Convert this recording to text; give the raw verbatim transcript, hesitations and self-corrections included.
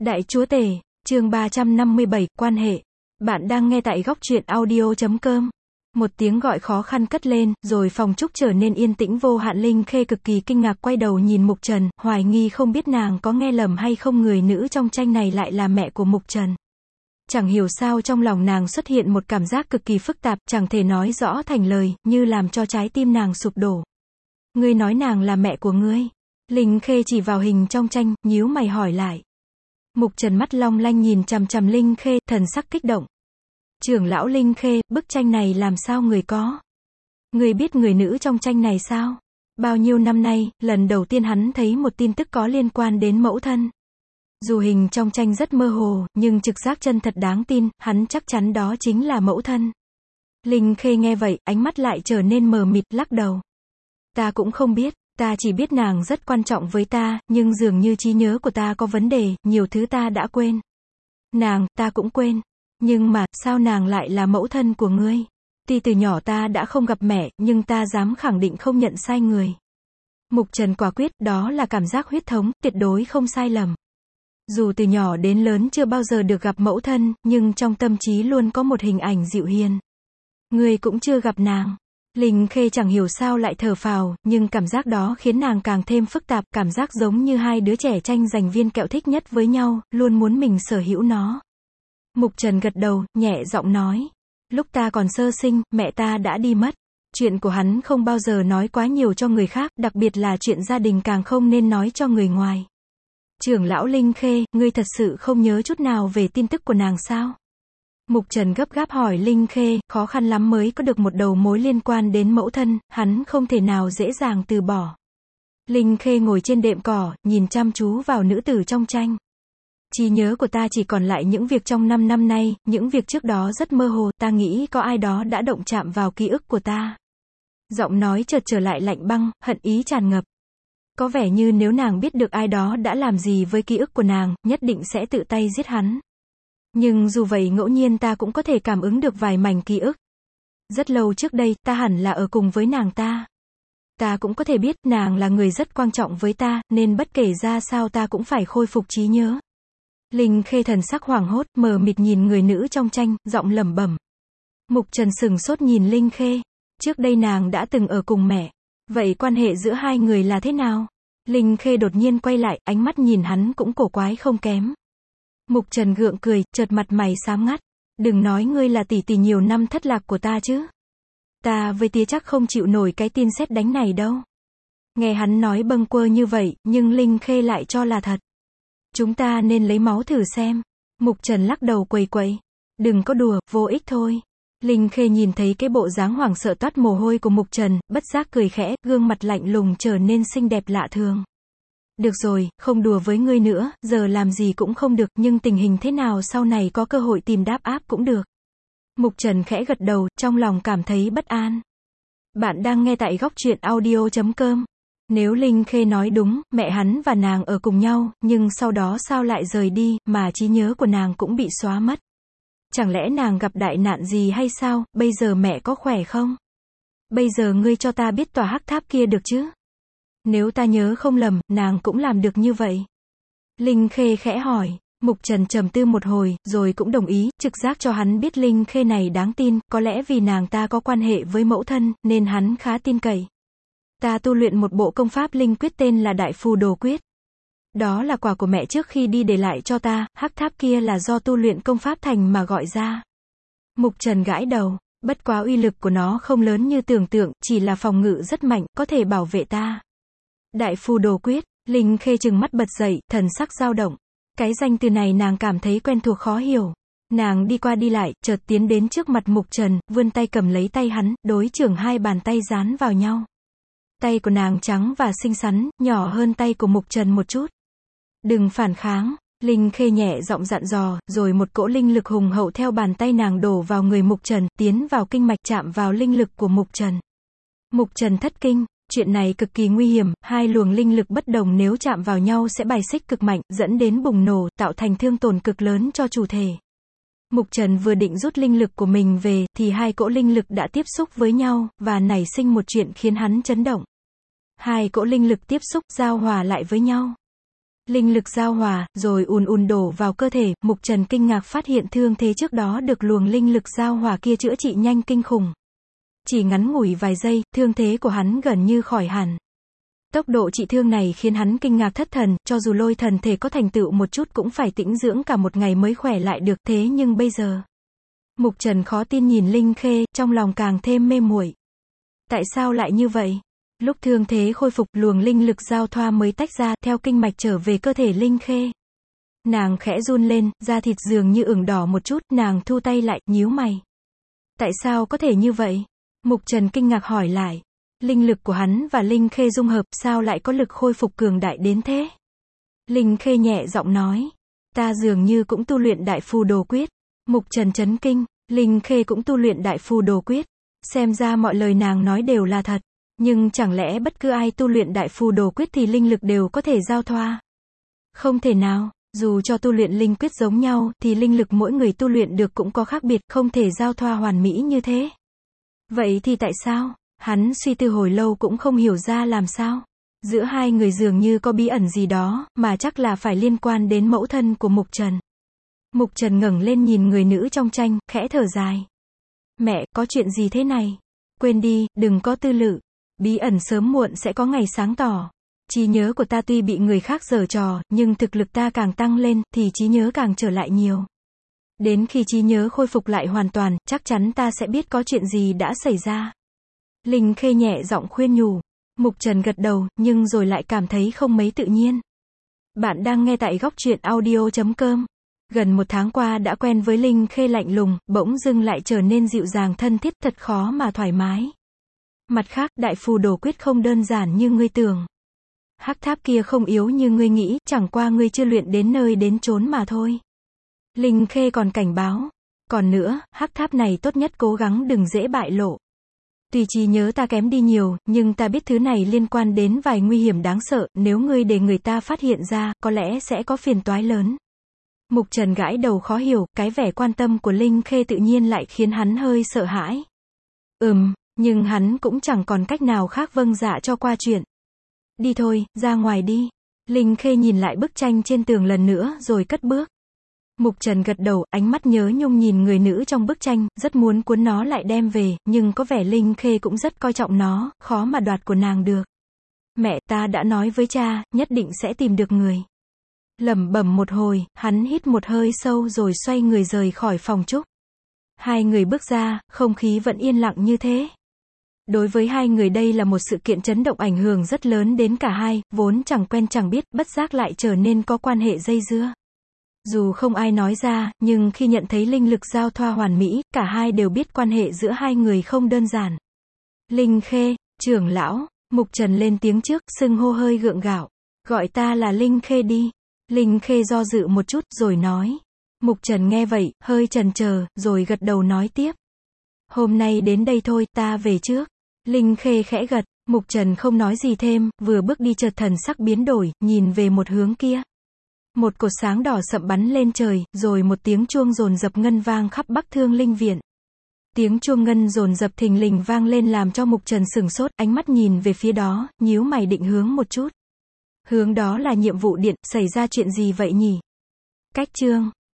Đại Chúa Tể, chương ba trăm năm mươi bảy, quan hệ. Bạn đang nghe tại góc truyện audio chấm com. Một tiếng gọi khó khăn cất lên, rồi phòng trúc trở nên yên tĩnh vô hạn. Linh Khê cực kỳ kinh ngạc quay đầu nhìn Mục Trần, hoài nghi không biết nàng có nghe lầm hay không, người nữ trong tranh này lại là mẹ của Mục Trần. Chẳng hiểu sao trong lòng nàng xuất hiện một cảm giác cực kỳ phức tạp, chẳng thể nói rõ thành lời, như làm cho trái tim nàng sụp đổ. Ngươi nói nàng là mẹ của ngươi? Linh Khê chỉ vào hình trong tranh, nhíu mày hỏi lại. Mục Trần mắt long lanh nhìn chằm chằm Linh Khê, thần sắc kích động. Trưởng lão Linh Khê, bức tranh này làm sao người có? Người biết người nữ trong tranh này sao? Bao nhiêu năm nay, lần đầu tiên hắn thấy một tin tức có liên quan đến mẫu thân. Dù hình trong tranh rất mơ hồ, nhưng trực giác chân thật đáng tin, hắn chắc chắn đó chính là mẫu thân. Linh Khê nghe vậy, ánh mắt lại trở nên mờ mịt, lắc đầu. Ta cũng không biết. Ta chỉ biết nàng rất quan trọng với ta, nhưng dường như trí nhớ của ta có vấn đề, nhiều thứ ta đã quên. Nàng, ta cũng quên. Nhưng mà, sao nàng lại là mẫu thân của ngươi? Tuy từ nhỏ ta đã không gặp mẹ, nhưng ta dám khẳng định không nhận sai người. Mục Trần quả quyết, đó là cảm giác huyết thống, tuyệt đối không sai lầm. Dù từ nhỏ đến lớn chưa bao giờ được gặp mẫu thân, nhưng trong tâm trí luôn có một hình ảnh dịu hiền. Ngươi cũng chưa gặp nàng. Linh Khê chẳng hiểu sao lại thở phào, nhưng cảm giác đó khiến nàng càng thêm phức tạp, cảm giác giống như hai đứa trẻ tranh giành viên kẹo thích nhất với nhau, luôn muốn mình sở hữu nó. Mục Trần gật đầu, nhẹ giọng nói. Lúc ta còn sơ sinh, mẹ ta đã đi mất. Chuyện của hắn không bao giờ nói quá nhiều cho người khác, đặc biệt là chuyện gia đình càng không nên nói cho người ngoài. Trưởng lão Linh Khê, ngươi thật sự không nhớ chút nào về tin tức của nàng sao? Mục Trần gấp gáp hỏi Linh Khê, khó khăn lắm mới có được một đầu mối liên quan đến mẫu thân, hắn không thể nào dễ dàng từ bỏ. Linh Khê ngồi trên đệm cỏ, nhìn chăm chú vào nữ tử trong tranh. Trí nhớ của ta chỉ còn lại những việc trong năm năm nay, những việc trước đó rất mơ hồ, ta nghĩ có ai đó đã động chạm vào ký ức của ta. Giọng nói chợt trở lại lạnh băng, hận ý tràn ngập. Có vẻ như nếu nàng biết được ai đó đã làm gì với ký ức của nàng, nhất định sẽ tự tay giết hắn. Nhưng dù vậy ngẫu nhiên ta cũng có thể cảm ứng được vài mảnh ký ức. Rất lâu trước đây, ta hẳn là ở cùng với nàng ta. Ta cũng có thể biết, nàng là người rất quan trọng với ta, nên bất kể ra sao ta cũng phải khôi phục trí nhớ. Linh Khê thần sắc hoảng hốt, mờ mịt nhìn người nữ trong tranh, giọng lẩm bẩm. Mục Trần sừng sốt nhìn Linh Khê. Trước đây nàng đã từng ở cùng mẹ. Vậy quan hệ giữa hai người là thế nào? Linh Khê đột nhiên quay lại, ánh mắt nhìn hắn cũng cổ quái không kém. Mục Trần gượng cười, chợt mặt mày xám ngắt. Đừng nói ngươi là tỷ tỷ nhiều năm thất lạc của ta chứ. Ta với tía chắc không chịu nổi cái tin sét đánh này đâu. Nghe hắn nói bâng quơ như vậy, nhưng Linh Khê lại cho là thật. Chúng ta nên lấy máu thử xem. Mục Trần lắc đầu quầy quậy. Đừng có đùa, vô ích thôi. Linh Khê nhìn thấy cái bộ dáng hoảng sợ toát mồ hôi của Mục Trần, bất giác cười khẽ, gương mặt lạnh lùng trở nên xinh đẹp lạ thường. Được rồi, không đùa với ngươi nữa, giờ làm gì cũng không được, nhưng tình hình thế nào sau này có cơ hội tìm đáp áp cũng được. Mục Trần khẽ gật đầu, trong lòng cảm thấy bất an. Bạn đang nghe tại góc truyện audio chấm com. Nếu Linh Khê nói đúng, mẹ hắn và nàng ở cùng nhau, nhưng sau đó sao lại rời đi, mà trí nhớ của nàng cũng bị xóa mất. Chẳng lẽ nàng gặp đại nạn gì hay sao, bây giờ mẹ có khỏe không? Bây giờ ngươi cho ta biết tòa hắc tháp kia được chứ? Nếu ta nhớ không lầm, nàng cũng làm được như vậy. Linh Khê khẽ hỏi. Mục Trần trầm tư một hồi, rồi cũng đồng ý, trực giác cho hắn biết Linh Khê này đáng tin, có lẽ vì nàng ta có quan hệ với mẫu thân, nên hắn khá tin cậy. Ta tu luyện một bộ công pháp linh quyết tên là Đại Phù Đồ Quyết. Đó là quà của mẹ trước khi đi để lại cho ta, hắc tháp kia là do tu luyện công pháp thành mà gọi ra. Mục Trần gãi đầu, bất quá uy lực của nó không lớn như tưởng tượng, chỉ là phòng ngự rất mạnh, có thể bảo vệ ta. Đại Phù Đồ Quyết, Linh Khê trừng mắt bật dậy, thần sắc dao động. Cái danh từ này nàng cảm thấy quen thuộc khó hiểu. Nàng đi qua đi lại, chợt tiến đến trước mặt Mục Trần, vươn tay cầm lấy tay hắn, đối chưởng hai bàn tay dán vào nhau. Tay của nàng trắng và xinh xắn, nhỏ hơn tay của Mục Trần một chút. Đừng phản kháng, Linh Khê nhẹ giọng dặn dò, rồi một cỗ linh lực hùng hậu theo bàn tay nàng đổ vào người Mục Trần, tiến vào kinh mạch chạm vào linh lực của Mục Trần. Mục Trần thất kinh, chuyện này cực kỳ nguy hiểm, hai luồng linh lực bất đồng nếu chạm vào nhau sẽ bài xích cực mạnh, dẫn đến bùng nổ, tạo thành thương tổn cực lớn cho chủ thể. Mục Trần vừa định rút linh lực của mình về, thì hai cỗ linh lực đã tiếp xúc với nhau, và nảy sinh một chuyện khiến hắn chấn động. Hai cỗ linh lực tiếp xúc, giao hòa lại với nhau. linh lực giao hòa, rồi ùn ùn đổ vào cơ thể. Mục Trần kinh ngạc phát hiện thương thế trước đó được luồng linh lực giao hòa kia chữa trị nhanh kinh khủng. Chỉ ngắn ngủi vài giây, thương thế của hắn gần như khỏi hẳn. Tốc độ trị thương này khiến hắn kinh ngạc thất thần, cho dù lôi thần thể có thành tựu một chút cũng phải tĩnh dưỡng cả một ngày mới khỏe lại được, thế nhưng bây giờ. Mục Trần khó tin nhìn Linh Khê, trong lòng càng thêm mê muội. Tại sao lại như vậy? Lúc thương thế khôi phục, luồng linh lực giao thoa mới tách ra, theo kinh mạch trở về cơ thể Linh Khê. Nàng khẽ run lên, da thịt dường như ửng đỏ một chút, nàng thu tay lại, nhíu mày. Tại sao có thể như vậy? Mục Trần kinh ngạc hỏi lại. Linh lực của hắn và Linh Khê dung hợp, sao lại có lực khôi phục cường đại đến thế? Linh Khê nhẹ giọng nói. Ta dường như cũng tu luyện Đại Phù Đồ Quyết. Mục Trần chấn kinh, Linh Khê cũng tu luyện Đại Phù Đồ Quyết. Xem ra mọi lời nàng nói đều là thật. Nhưng chẳng lẽ bất cứ ai tu luyện Đại Phù Đồ Quyết thì linh lực đều có thể giao thoa? Không thể nào, dù cho tu luyện linh quyết giống nhau, thì linh lực mỗi người tu luyện được cũng có khác biệt, không thể giao thoa hoàn mỹ như thế. Vậy thì tại sao? Hắn suy tư hồi lâu cũng không hiểu ra làm sao. Giữa hai người dường như có bí ẩn gì đó, mà chắc là phải liên quan đến mẫu thân của Mục Trần. Mục Trần ngẩng lên nhìn người nữ trong tranh, khẽ thở dài. Mẹ, có chuyện gì thế này? Quên đi, đừng có tư lự. Bí ẩn sớm muộn sẽ có ngày sáng tỏ. Trí nhớ của ta tuy bị người khác giở trò, nhưng thực lực ta càng tăng lên, thì trí nhớ càng trở lại nhiều. Đến khi trí nhớ khôi phục lại hoàn toàn, chắc chắn ta sẽ biết có chuyện gì đã xảy ra. Linh Khê nhẹ giọng khuyên nhủ. Mục Trần gật đầu, nhưng rồi lại cảm thấy không mấy tự nhiên. Bạn đang nghe tại góc truyện audio chấm com. Gần một tháng qua đã quen với Linh Khê lạnh lùng, bỗng dưng lại trở nên dịu dàng thân thiết, thật khó mà thoải mái. Mặt khác, Đại Phù Đồ Quyết không đơn giản như ngươi tưởng. Hắc tháp kia không yếu như ngươi nghĩ, chẳng qua ngươi chưa luyện đến nơi đến chốn mà thôi. Linh Khê còn cảnh báo. Còn nữa, hắc tháp này tốt nhất cố gắng đừng dễ bại lộ. Tuy trí nhớ ta kém đi nhiều, nhưng ta biết thứ này liên quan đến vài nguy hiểm đáng sợ, nếu ngươi để người ta phát hiện ra, có lẽ sẽ có phiền toái lớn. Mục Trần gãi đầu khó hiểu, cái vẻ quan tâm của Linh Khê tự nhiên lại khiến hắn hơi sợ hãi. Ừm, nhưng hắn cũng chẳng còn cách nào khác vâng dạ cho qua chuyện. Đi thôi, ra ngoài đi. Linh Khê nhìn lại bức tranh trên tường lần nữa rồi cất bước. Mục Trần gật đầu, ánh mắt nhớ nhung nhìn người nữ trong bức tranh, rất muốn cuốn nó lại đem về, nhưng có vẻ Linh Khê cũng rất coi trọng nó, khó mà đoạt của nàng được. Mẹ, ta đã nói với cha, nhất định sẽ tìm được người. Lẩm bẩm một hồi, hắn hít một hơi sâu rồi xoay người rời khỏi phòng trúc. Hai người bước ra, không khí vẫn yên lặng như thế. Đối với hai người đây là một sự kiện chấn động ảnh hưởng rất lớn đến cả hai, vốn chẳng quen chẳng biết, bất giác lại trở nên có quan hệ dây dưa. Dù không ai nói ra, nhưng khi nhận thấy linh lực giao thoa hoàn mỹ, cả hai đều biết quan hệ giữa hai người không đơn giản. Linh Khê, trưởng lão, Mục Trần lên tiếng trước, xưng hô hơi gượng gạo. Gọi ta là Linh Khê đi. Linh Khê do dự một chút, rồi nói. Mục Trần nghe vậy, hơi chần chờ, rồi gật đầu nói tiếp. Hôm nay đến đây thôi, ta về trước. Linh Khê khẽ gật, Mục Trần không nói gì thêm, vừa bước đi chợt thần sắc biến đổi, nhìn về một hướng kia. Một cột sáng đỏ sậm bắn lên trời, rồi một tiếng chuông dồn dập ngân vang khắp Bắc Thương Linh Viện. Tiếng chuông ngân dồn dập thình lình vang lên làm cho Mục Trần sửng sốt, ánh mắt nhìn về phía đó, nhíu mày định hướng một chút. Hướng đó là nhiệm vụ điện, xảy ra chuyện gì vậy nhỉ? Cách chương